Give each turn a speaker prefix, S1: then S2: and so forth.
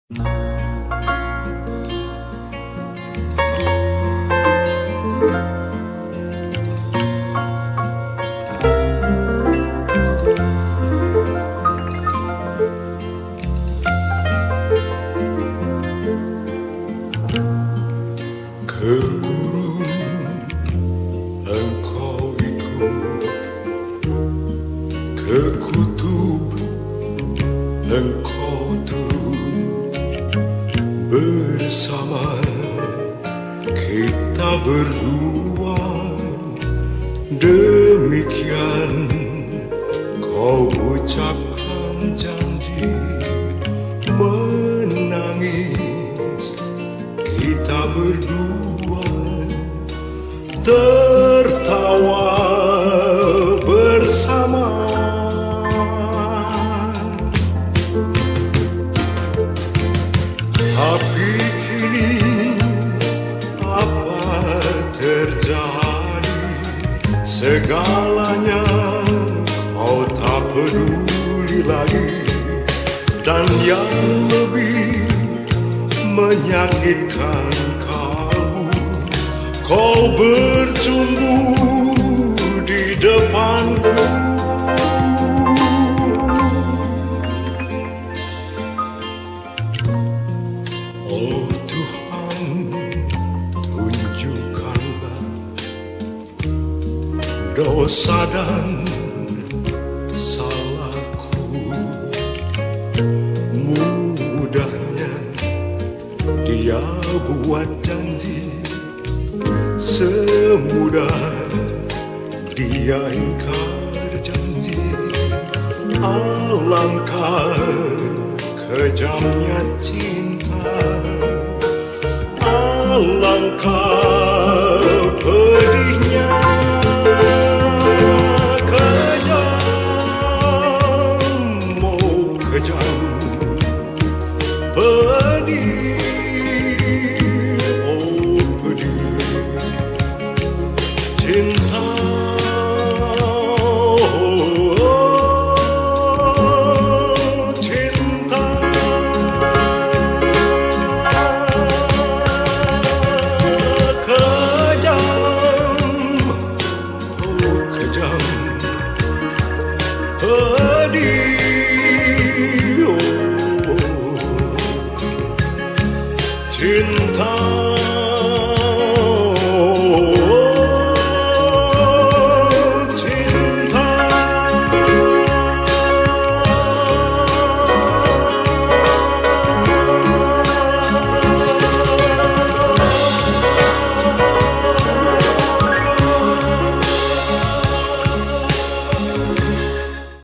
S1: Ke gurun engkau ikut, ke kutub engkau turun, bersama kita berdua. Demikian kau ucapkan janji, menangis kita berdua, tertawa bersama. Tapi kini apa terjadi? Segalanya kau tak peduli lagi. Dan yang lebih menyakitkan kalbu, kau bercumbu di depanku. Oh Tuhan, tunjukkanlah dosa dan salahku. Mudahnya dia buat janji, semudah dia ingkar janji. Alangkah kejamnya cinta, alangkah pedihnya. Kejam, oh kejam, pedih, oh pedih. Cinta, pedih, oh cinta.